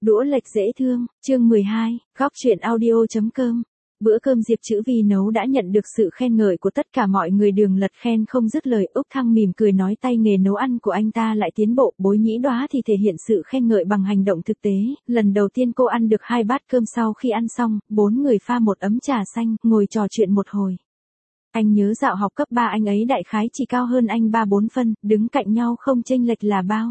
Đũa lệch dễ thương, chương 12, góc truyện audio.com. Bữa cơm Diệp Chữ Vi nấu đã nhận được sự khen ngợi của tất cả mọi người, Đường Lật khen không dứt lời. Úc Thăng mỉm cười nói tay nghề nấu ăn của anh ta lại tiến bộ. Bối Nhĩ Đoá thì thể hiện sự khen ngợi bằng hành động thực tế. Lần đầu tiên cô ăn được 2 bát cơm, sau khi ăn xong, 4 người pha một ấm trà xanh, ngồi trò chuyện một hồi. Anh nhớ dạo học cấp 3 anh ấy đại khái chỉ cao hơn anh 3-4 phân, đứng cạnh nhau không chênh lệch là bao.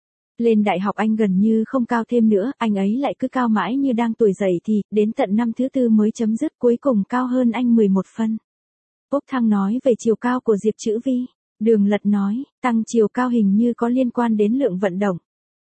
Lên đại học anh gần như không cao thêm nữa, anh ấy lại cứ cao mãi như đang tuổi dậy thì, đến tận năm thứ 4 mới chấm dứt, cuối cùng cao hơn anh 11 phân. Úc Thăng nói về chiều cao của Diệp Chữ Vi. Đường Lật nói, tăng chiều cao hình như có liên quan đến lượng vận động.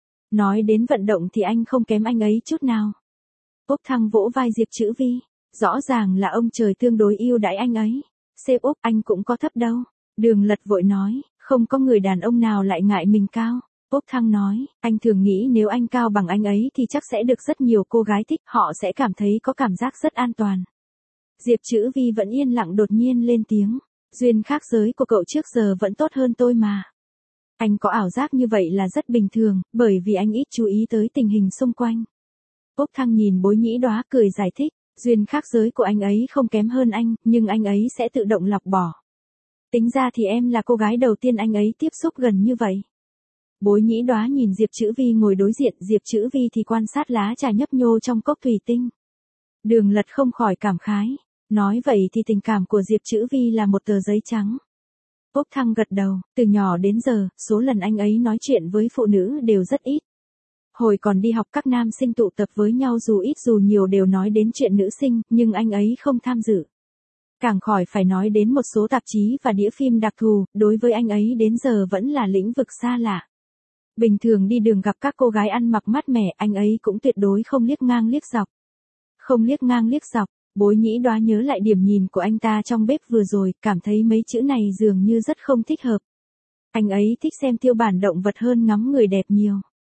Nói đến vận động thì anh không kém anh ấy chút nào. Úc Thăng vỗ vai Diệp Chữ Vi. Rõ ràng là ông trời tương đối yêu đãi anh ấy. Sếp Úc, anh cũng có thấp đâu. Đường Lật vội nói, không có người đàn ông nào lại ngại mình cao. Úc Thăng nói, anh thường nghĩ nếu anh cao bằng anh ấy thì chắc sẽ được rất nhiều cô gái thích, họ sẽ cảm thấy có cảm giác rất an toàn. Diệp Chữ Vi vẫn yên lặng, đột nhiên lên tiếng, duyên khác giới của cậu trước giờ vẫn tốt hơn tôi mà. Anh có ảo giác như vậy là rất bình thường, bởi vì anh ít chú ý tới tình hình xung quanh. Úc Thăng nhìn Bối Nhĩ Đoá cười giải thích, duyên khác giới của anh ấy không kém hơn anh, nhưng anh ấy sẽ tự động lọc bỏ. Tính ra thì em là cô gái đầu tiên anh ấy tiếp xúc gần như vậy. Bối Nhĩ Đoá nhìn Diệp Chữ Vi ngồi đối diện, Diệp Chữ Vi thì quan sát lá trà nhấp nhô trong cốc thủy tinh. Đường Lật không khỏi cảm khái, nói vậy thì tình cảm của Diệp Chữ Vi là một tờ giấy trắng. Úc Thăng gật đầu, từ nhỏ đến giờ, số lần anh ấy nói chuyện với phụ nữ đều rất ít. Hồi còn đi học các nam sinh tụ tập với nhau dù ít dù nhiều đều nói đến chuyện nữ sinh, nhưng anh ấy không tham dự. Càng khỏi phải nói đến một số tạp chí và đĩa phim đặc thù, đối với anh ấy đến giờ vẫn là lĩnh vực xa lạ. Bình thường đi đường gặp các cô gái ăn mặc mát mẻ, anh ấy cũng tuyệt đối không liếc ngang liếc dọc. Không liếc ngang liếc dọc. Bối Nhĩ Đoá nhớ lại điểm nhìn của anh ta trong bếp vừa rồi, cảm thấy mấy chữ này dường như rất không thích hợp. Anh ấy thích xem tiêu bản động vật hơn ngắm người đẹp nhiều.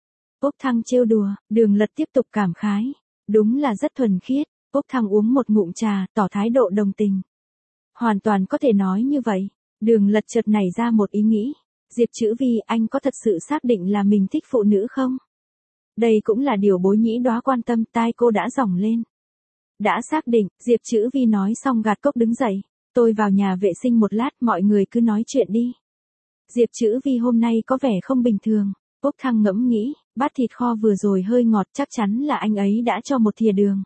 Úc Thăng trêu đùa, Đường Lật tiếp tục cảm khái. Đúng là rất thuần khiết. Úc Thăng uống một ngụm trà, tỏ thái độ đồng tình. Hoàn toàn có thể nói như vậy. Đường Lật chợt nảy ra một ý nghĩ. Diệp Chữ Vi, anh có thật sự xác định là mình thích phụ nữ không? Đây cũng là điều Bối Nhĩ Đoá quan tâm, tai cô đã dỏng lên. Đã xác định, Diệp Chữ Vi nói xong gạt cốc đứng dậy. Tôi vào nhà vệ sinh một lát, mọi người cứ nói chuyện đi. Diệp Chữ Vi hôm nay có vẻ không bình thường. Úc Thăng ngẫm nghĩ, bát thịt kho vừa rồi hơi ngọt, chắc chắn là anh ấy đã cho một thìa đường.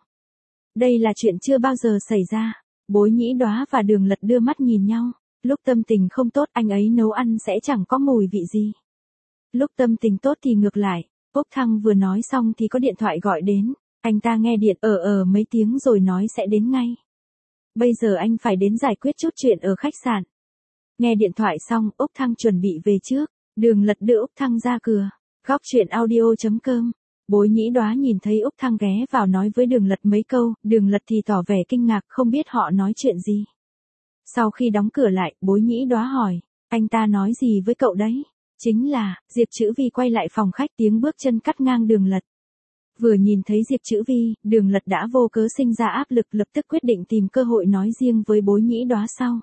Đây là chuyện chưa bao giờ xảy ra. Bối Nhĩ Đoá và Đường Lật đưa mắt nhìn nhau. Lúc tâm tình không tốt anh ấy nấu ăn sẽ chẳng có mùi vị gì. Lúc tâm tình tốt thì ngược lại. Úc Thăng vừa nói xong thì có điện thoại gọi đến. Anh ta nghe điện mấy tiếng rồi nói sẽ đến ngay. Bây giờ anh phải đến giải quyết chút chuyện ở khách sạn. Nghe điện thoại xong, Úc Thăng chuẩn bị về trước. Đường Lật đưa Úc Thăng ra cửa. Góc truyện audio.com. Bối Nhĩ Đoá nhìn thấy Úc Thăng ghé vào nói với Đường Lật mấy câu, Đường Lật thì tỏ vẻ kinh ngạc không biết họ nói chuyện gì. Sau khi đóng cửa lại, Bối Nhĩ Đoá hỏi, anh ta nói gì với cậu đấy? Chính là, Diệp Chữ Vi quay lại phòng khách, tiếng bước chân cắt ngang Đường Lật. Vừa nhìn thấy Diệp Chữ Vi, Đường Lật đã vô cớ sinh ra áp lực, lập tức quyết định tìm cơ hội nói riêng với Bối Nhĩ Đoá sau.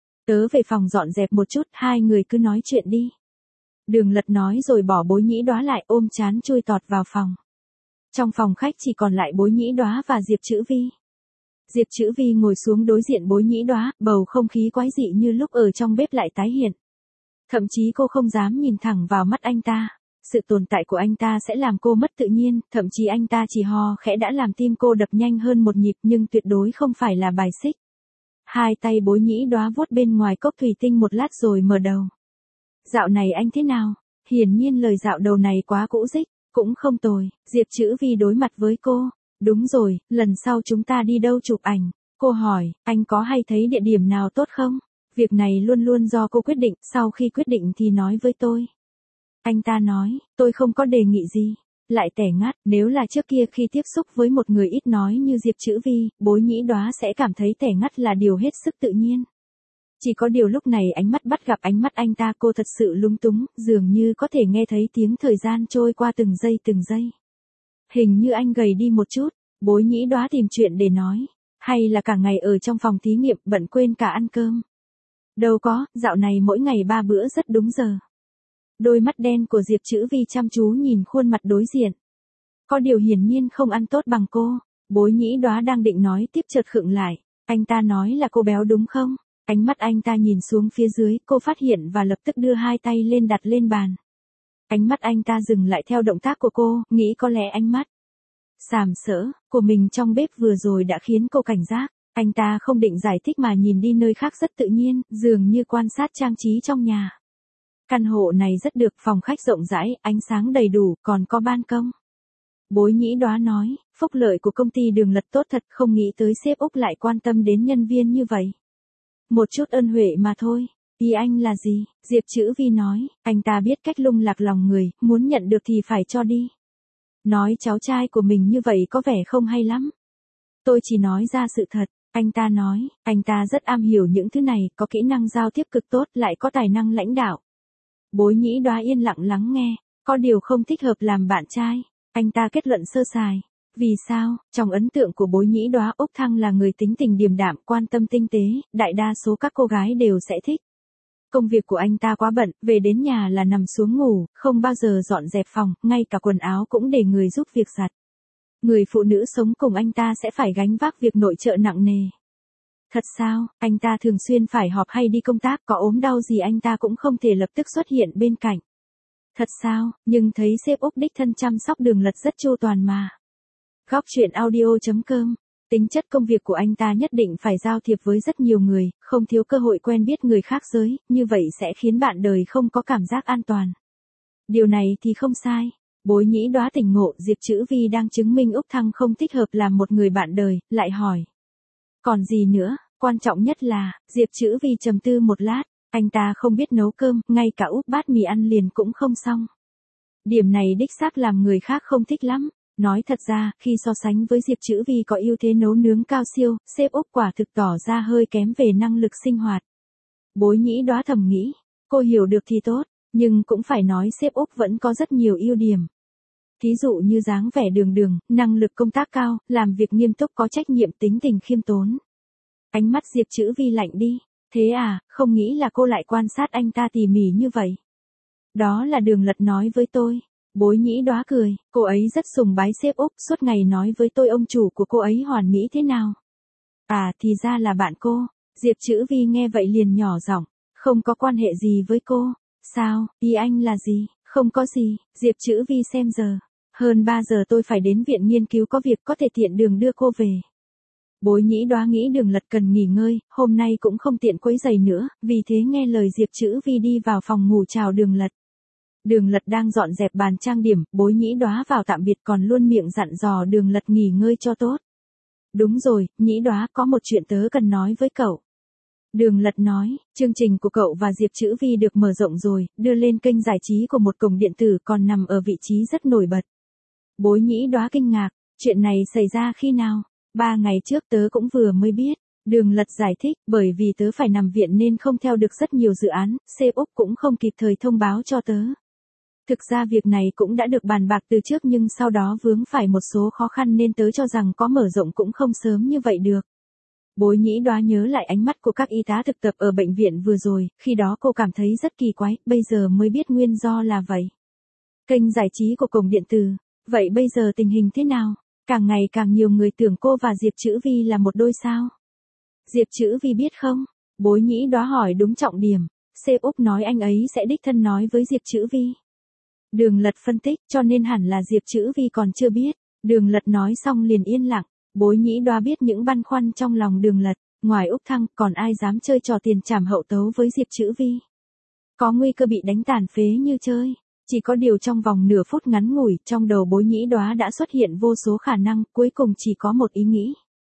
Tớ về phòng dọn dẹp một chút, hai người cứ nói chuyện đi. Đường Lật nói rồi bỏ Bối Nhĩ Đoá lại, ôm chán chui tọt vào phòng. Trong phòng khách chỉ còn lại Bối Nhĩ Đoá và Diệp Chữ Vi. Diệp Chữ Vi ngồi xuống đối diện Bối Nhĩ Đoá, bầu không khí quái dị như lúc ở trong bếp lại tái hiện. Thậm chí cô không dám nhìn thẳng vào mắt anh ta. Sự tồn tại của anh ta sẽ làm cô mất tự nhiên, thậm chí anh ta chỉ ho khẽ đã làm tim cô đập nhanh hơn một nhịp, nhưng tuyệt đối không phải là bài xích. Hai tay Bối Nhĩ Đoá vuốt bên ngoài cốc thủy tinh một lát rồi mở đầu. Dạo này anh thế nào? Hiển nhiên lời dạo đầu này quá cũ rích, cũng không tồi. Diệp Chữ Vi đối mặt với cô. Đúng rồi, lần sau chúng ta đi đâu chụp ảnh? Cô hỏi, anh có hay thấy địa điểm nào tốt không? Việc này luôn luôn do cô quyết định, sau khi quyết định thì nói với tôi. Anh ta nói, tôi không có đề nghị gì. Lại tẻ ngắt, nếu là trước kia khi tiếp xúc với một người ít nói như Diệp Chữ Vi, Bối Nhĩ Đoá sẽ cảm thấy tẻ ngắt là điều hết sức tự nhiên. Chỉ có điều lúc này ánh mắt bắt gặp ánh mắt anh ta, cô thật sự lúng túng, dường như có thể nghe thấy tiếng thời gian trôi qua từng giây từng giây. Hình như anh gầy đi một chút. Bối Nhĩ Đoá tìm chuyện để nói. Hay là cả ngày ở trong phòng thí nghiệm bận quên cả ăn cơm? Đâu có, dạo này mỗi ngày 3 bữa rất đúng giờ. Đôi mắt đen của Diệp Chữ Vi chăm chú nhìn khuôn mặt đối diện. Có điều hiển nhiên không ăn tốt bằng cô. Bối Nhĩ Đóa đang định nói tiếp chợt khựng lại. Anh ta nói là cô béo đúng không? Ánh mắt anh ta nhìn xuống phía dưới, cô phát hiện và lập tức đưa hai tay lên đặt lên bàn. Ánh mắt anh ta dừng lại theo động tác của cô, nghĩ có lẽ ánh mắt sàm sỡ của mình trong bếp vừa rồi đã khiến cô cảnh giác. Anh ta không định giải thích mà nhìn đi nơi khác rất tự nhiên, dường như quan sát trang trí trong nhà. Căn hộ này rất được, phòng khách rộng rãi, ánh sáng đầy đủ, còn có ban công. Bối Nhĩ Đóa nói, phúc lợi của công ty Đường Lật tốt thật, không nghĩ tới sếp Úc lại quan tâm đến nhân viên như vậy. Một chút ân huệ mà thôi. Ý anh là gì? Diệp Chữ Vi nói, anh ta biết cách lung lạc lòng người, muốn nhận được thì phải cho đi. Nói cháu trai của mình như vậy có vẻ không hay lắm. Tôi chỉ nói ra sự thật, anh ta nói, anh ta rất am hiểu những thứ này, có kỹ năng giao tiếp cực tốt, lại có tài năng lãnh đạo. Bối Nhĩ Đóa yên lặng lắng nghe, có điều không thích hợp làm bạn trai. Anh ta kết luận sơ sài. Vì sao? Trong ấn tượng của Bối Nhĩ Đóa, Úc Thăng là người tính tình điềm đạm, quan tâm tinh tế, đại đa số các cô gái đều sẽ thích. Công việc của anh ta quá bận, về đến nhà là nằm xuống ngủ, không bao giờ dọn dẹp phòng, ngay cả quần áo cũng để người giúp việc giặt. Người phụ nữ sống cùng anh ta sẽ phải gánh vác việc nội trợ nặng nề. Thật sao? Anh ta thường xuyên phải họp hay đi công tác, có ốm đau gì anh ta cũng không thể lập tức xuất hiện bên cạnh. Thật sao? Nhưng thấy sếp Úc đích thân chăm sóc Đường Lật rất chu toàn mà. Góc truyện audio.com. Tính chất công việc của anh ta nhất định phải giao thiệp với rất nhiều người, không thiếu cơ hội quen biết người khác giới, như vậy sẽ khiến bạn đời không có cảm giác an toàn. Điều này thì không sai. Bối Nhĩ Đóa tỉnh ngộ, Diệp Chữ Vi đang chứng minh Úc Thăng không thích hợp làm một người bạn đời, lại hỏi. Còn gì nữa, quan trọng nhất là, Diệp Chữ Vi trầm tư một lát, anh ta không biết nấu cơm, ngay cả úp bát mì ăn liền cũng không xong. Điểm này đích xác làm người khác không thích lắm. Nói thật ra, khi so sánh với Diệp Chữ Vi có ưu thế nấu nướng cao siêu, sếp Úc quả thực tỏ ra hơi kém về năng lực sinh hoạt. Bối Nhĩ Đóa thầm nghĩ, cô hiểu được thì tốt, nhưng cũng phải nói sếp Úc vẫn có rất nhiều ưu điểm. Thí dụ như dáng vẻ đường đường, năng lực công tác cao, làm việc nghiêm túc có trách nhiệm, tính tình khiêm tốn. Ánh mắt Diệp Chữ Vi lạnh đi, thế à, không nghĩ là cô lại quan sát anh ta tỉ mỉ như vậy. Đó là Đường Lật nói với tôi. Bối Nhĩ Đóa cười, cô ấy rất sùng bái sếp Úc, suốt ngày nói với tôi ông chủ của cô ấy hoàn mỹ thế nào. À thì ra là bạn cô. Diệp Chữ Vi nghe vậy liền nhỏ giọng, không có quan hệ gì với cô. Sao, ý anh là gì? Không có gì. Diệp Chữ Vi xem giờ. Hơn 3 giờ tôi phải đến viện nghiên cứu có việc, có thể tiện đường đưa cô về. Bối Nhĩ Đóa nghĩ Đường Lật cần nghỉ ngơi, hôm nay cũng không tiện quấy rầy nữa, vì thế nghe lời Diệp Chữ Vi đi vào phòng ngủ chào Đường Lật. Đường Lật đang dọn dẹp bàn trang điểm, Bối Nhĩ Đóa vào tạm biệt còn luôn miệng dặn dò Đường Lật nghỉ ngơi cho tốt. Đúng rồi, Nhĩ Đóa, có một chuyện tớ cần nói với cậu. Đường Lật nói, chương trình của cậu và Diệp Chữ Vi được mở rộng rồi, đưa lên kênh giải trí của một cổng điện tử, còn nằm ở vị trí rất nổi bật. Bối Nhĩ Đóa kinh ngạc, chuyện này xảy ra khi nào? 3 ngày trước tớ cũng vừa mới biết. Đường Lật giải thích, bởi vì tớ phải nằm viện nên không theo được rất nhiều dự án, sếp Úc cũng không kịp thời thông báo cho tớ. Thực ra việc này cũng đã được bàn bạc từ trước nhưng sau đó vướng phải một số khó khăn nên tớ cho rằng có mở rộng cũng không sớm như vậy được. Bối Nhĩ Đóa nhớ lại ánh mắt của các y tá thực tập ở bệnh viện vừa rồi, khi đó cô cảm thấy rất kỳ quái, bây giờ mới biết nguyên do là vậy. Kênh giải trí của cổng điện tử, vậy bây giờ tình hình thế nào? Càng ngày càng nhiều người tưởng cô và Diệp Chữ Vi là một đôi sao? Diệp Chữ Vi biết không? Bối Nhĩ Đóa hỏi đúng trọng điểm, sếp Úc nói anh ấy sẽ đích thân nói với Diệp Chữ Vi. Đường Lật phân tích, cho nên hẳn là Diệp Chữ Vi còn chưa biết. Đường Lật nói xong liền yên lặng. Bối Nhĩ Đóa biết những băn khoăn trong lòng Đường Lật, ngoài Úc Thăng, còn ai dám chơi trò tiền trảm hậu tấu với Diệp Chữ Vi. Có nguy cơ bị đánh tàn phế như chơi. Chỉ có điều trong vòng nửa phút ngắn ngủi, trong đầu Bối Nhĩ Đóa đã xuất hiện vô số khả năng, cuối cùng chỉ có một ý nghĩ.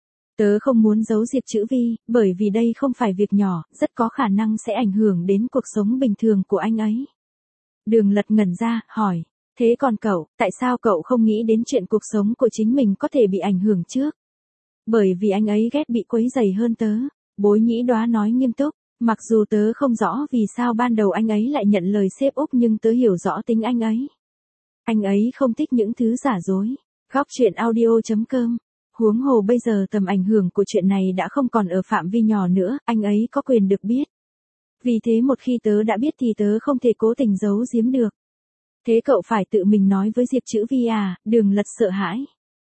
Tớ không muốn giấu Diệp Chữ Vi, bởi vì đây không phải việc nhỏ, rất có khả năng sẽ ảnh hưởng đến cuộc sống bình thường của anh ấy. Đường Lật ngẩn ra, hỏi, thế còn cậu, tại sao cậu không nghĩ đến chuyện cuộc sống của chính mình có thể bị ảnh hưởng trước? Bởi vì anh ấy ghét bị quấy rầy hơn tớ. Bối Nhĩ Đóa nói nghiêm túc, mặc dù tớ không rõ vì sao ban đầu anh ấy lại nhận lời sếp Úc nhưng tớ hiểu rõ tính anh ấy. Anh ấy không thích những thứ giả dối. Góc truyện audio.com. Huống hồ bây giờ tầm ảnh hưởng của chuyện này đã không còn ở phạm vi nhỏ nữa, anh ấy có quyền được biết. Vì thế một khi tớ đã biết thì tớ không thể cố tình giấu giếm được. Thế cậu phải tự mình nói với Diệp Chữ Vi à? Đường Lật sợ hãi.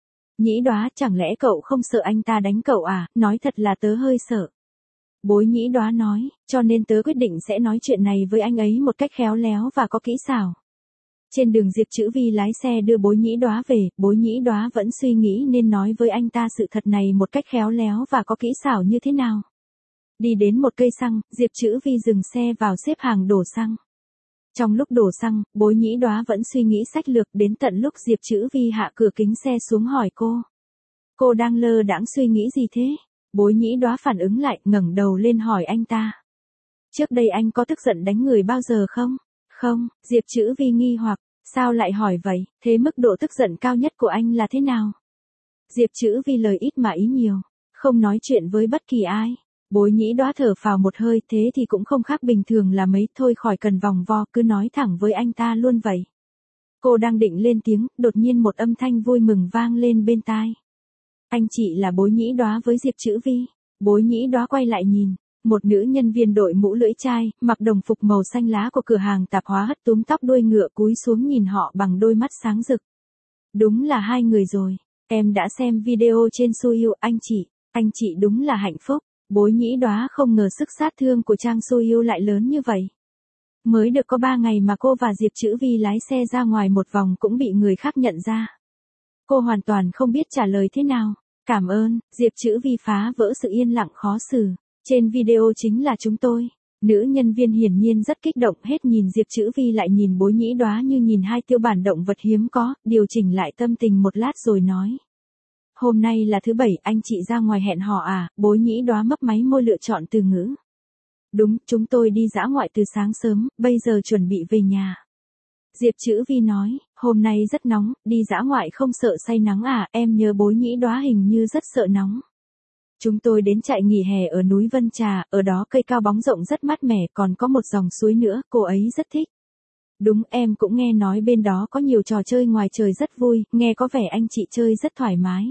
Nhĩ Đoá, chẳng lẽ cậu không sợ anh ta đánh cậu à? Nói thật là tớ hơi sợ. Bối Nhĩ Đoá nói, cho nên tớ quyết định sẽ nói chuyện này với anh ấy một cách khéo léo và có kỹ xảo. Trên đường Diệp Chữ Vi lái xe đưa Bối Nhĩ Đoá về, Bối Nhĩ Đoá vẫn suy nghĩ nên nói với anh ta sự thật này một cách khéo léo và có kỹ xảo như thế nào. Đi đến một cây xăng, Diệp Chữ Vi dừng xe vào xếp hàng đổ xăng. Trong lúc đổ xăng, Bối Nhĩ Đoá vẫn suy nghĩ sách lược, đến tận lúc Diệp Chữ Vi hạ cửa kính xe xuống hỏi cô. Cô đang lơ đãng suy nghĩ gì thế? Bối Nhĩ Đoá phản ứng lại, ngẩng đầu lên hỏi anh ta. Trước đây anh có tức giận đánh người bao giờ không? Không, Diệp Chữ Vi nghi hoặc, sao lại hỏi vậy, thế mức độ tức giận cao nhất của anh là thế nào? Diệp Chữ Vi lời ít mà ý nhiều, không nói chuyện với bất kỳ ai. Bối Nhĩ Đoá thở phào một hơi, thế thì cũng không khác bình thường là mấy, thôi khỏi cần vòng vo, cứ nói thẳng với anh ta luôn vậy. Cô đang định lên tiếng, đột nhiên một âm thanh vui mừng vang lên bên tai. Anh chị là Bối Nhĩ Đoá với Diệp Chữ Vi. Bối Nhĩ Đoá quay lại nhìn, một nữ nhân viên đội mũ lưỡi chai, mặc đồng phục màu xanh lá của cửa hàng tạp hóa hất túm tóc đuôi ngựa cúi xuống nhìn họ bằng đôi mắt sáng rực. Đúng là hai người rồi, em đã xem video trên Soyu, anh chị đúng là hạnh phúc. Bối Nhĩ Đoá không ngờ sức sát thương của Trang Soyu lại lớn như vậy. Mới được có 3 ngày mà cô và Diệp Chữ Vi lái xe ra ngoài một vòng cũng bị người khác nhận ra. Cô hoàn toàn không biết trả lời thế nào. Cảm ơn, Diệp Chữ Vi phá vỡ sự yên lặng khó xử. Trên video chính là chúng tôi. Nữ nhân viên hiển nhiên rất kích động, hết nhìn Diệp Chữ Vi lại nhìn Bối Nhĩ Đoá như nhìn hai tiêu bản động vật hiếm có, điều chỉnh lại tâm tình một lát rồi nói. Hôm nay là thứ Bảy, anh chị ra ngoài hẹn hò à? Bối Nhĩ Đoá mấp máy môi lựa chọn từ ngữ. Đúng, chúng tôi đi dã ngoại từ sáng sớm, bây giờ chuẩn bị về nhà. Diệp Chữ Vi nói, hôm nay rất nóng, đi dã ngoại không sợ say nắng à? Em nhớ Bối Nhĩ Đoá hình như rất sợ nóng. Chúng tôi đến trại nghỉ hè ở núi Vân Trà, ở đó cây cao bóng rộng rất mát mẻ, còn có một dòng suối nữa, cô ấy rất thích. Đúng, em cũng nghe nói bên đó có nhiều trò chơi ngoài trời rất vui, nghe có vẻ anh chị chơi rất thoải mái.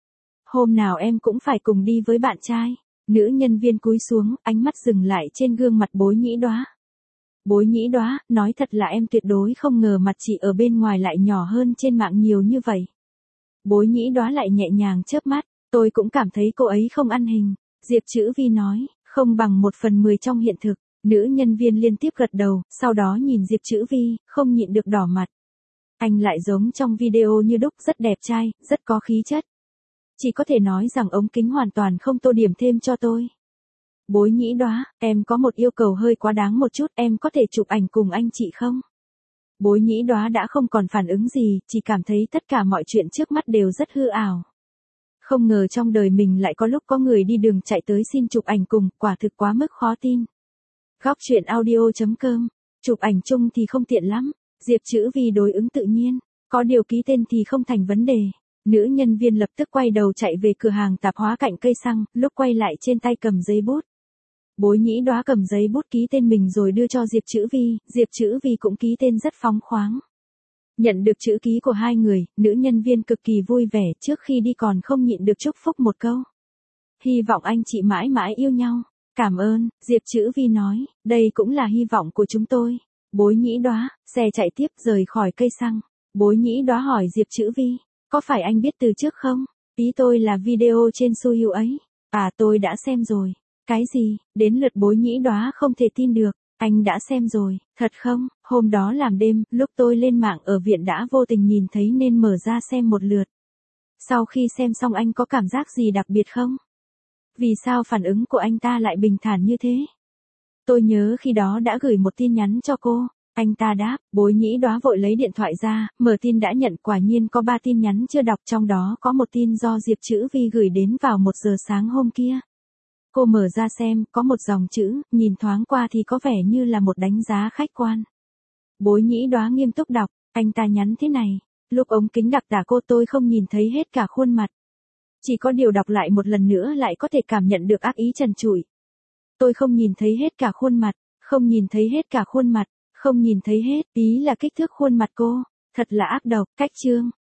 Hôm nào em cũng phải cùng đi với bạn trai. Nữ nhân viên cúi xuống, ánh mắt dừng lại trên gương mặt Bối Nhĩ Đoá. Bối Nhĩ Đoá, nói thật là em tuyệt đối không ngờ mặt chị ở bên ngoài lại nhỏ hơn trên mạng nhiều như vậy. Bối Nhĩ Đoá lại nhẹ nhàng chớp mắt, tôi cũng cảm thấy cô ấy không ăn hình. Diệp Chữ Vi nói, không bằng 1/10 trong hiện thực. Nữ nhân viên liên tiếp gật đầu, sau đó nhìn Diệp Chữ Vi, không nhịn được đỏ mặt. Anh lại giống trong video như đúc, rất đẹp trai, rất có khí chất. Chỉ có thể nói rằng ống kính hoàn toàn không tô điểm thêm cho tôi. Bối Nhĩ Đoá, em có một yêu cầu hơi quá đáng một chút, em có thể chụp ảnh cùng anh chị không? Bối Nhĩ Đoá đã không còn phản ứng gì, chỉ cảm thấy tất cả mọi chuyện trước mắt đều rất hư ảo. Không ngờ trong đời mình lại có lúc có người đi đường chạy tới xin chụp ảnh cùng, quả thực quá mức khó tin. Góc truyện audio.com, chụp ảnh chung thì không tiện lắm. Diệp Chữ Vi đối ứng tự nhiên, có điều ký tên thì không thành vấn đề. Nữ nhân viên lập tức quay đầu chạy về cửa hàng tạp hóa cạnh cây xăng, lúc quay lại trên tay cầm giấy bút. Bối Nhĩ Đoá cầm giấy bút ký tên mình rồi đưa cho Diệp Chữ Vi, Diệp Chữ Vi cũng ký tên rất phóng khoáng. Nhận được chữ ký của hai người, nữ nhân viên cực kỳ vui vẻ, trước khi đi còn không nhịn được chúc phúc một câu. Hy vọng anh chị mãi mãi yêu nhau. Cảm ơn, Diệp Chữ Vi nói, đây cũng là hy vọng của chúng tôi. Bối Nhĩ Đoá, xe chạy tiếp rời khỏi cây xăng. Bối Nhĩ Đoá hỏi Diệp Chữ Vi, có phải anh biết từ trước không? Ý tôi là video trên Soyu ấy. À, tôi đã xem rồi. Cái gì? Đến lượt Bối Nhĩ Đoá không thể tin được. Anh đã xem rồi, thật không? Hôm đó làm đêm, lúc tôi lên mạng ở viện đã vô tình nhìn thấy nên mở ra xem một lượt. Sau khi xem xong anh có cảm giác gì đặc biệt không? Vì sao phản ứng của anh ta lại bình thản như thế? Tôi nhớ khi đó đã gửi một tin nhắn cho cô. Anh ta đáp, Bối Nhĩ Đoá vội lấy điện thoại ra, mở tin đã nhận, quả nhiên có 3 tin nhắn chưa đọc, trong đó có một tin do Diệp Chữ Vi gửi đến vào 1 giờ sáng hôm kia. Cô mở ra xem, có một dòng chữ, nhìn thoáng qua thì có vẻ như là một đánh giá khách quan. Bối Nhĩ Đoá nghiêm túc đọc, anh ta nhắn thế này, lúc ống kính đặc tả cô tôi không nhìn thấy hết cả khuôn mặt. Chỉ có điều đọc lại một lần nữa lại có thể cảm nhận được ác ý trần trụi. Tôi không nhìn thấy hết cả khuôn mặt, không nhìn thấy hết cả khuôn mặt, không nhìn thấy hết, ý là kích thước khuôn mặt cô, thật là ác độc, cách chương.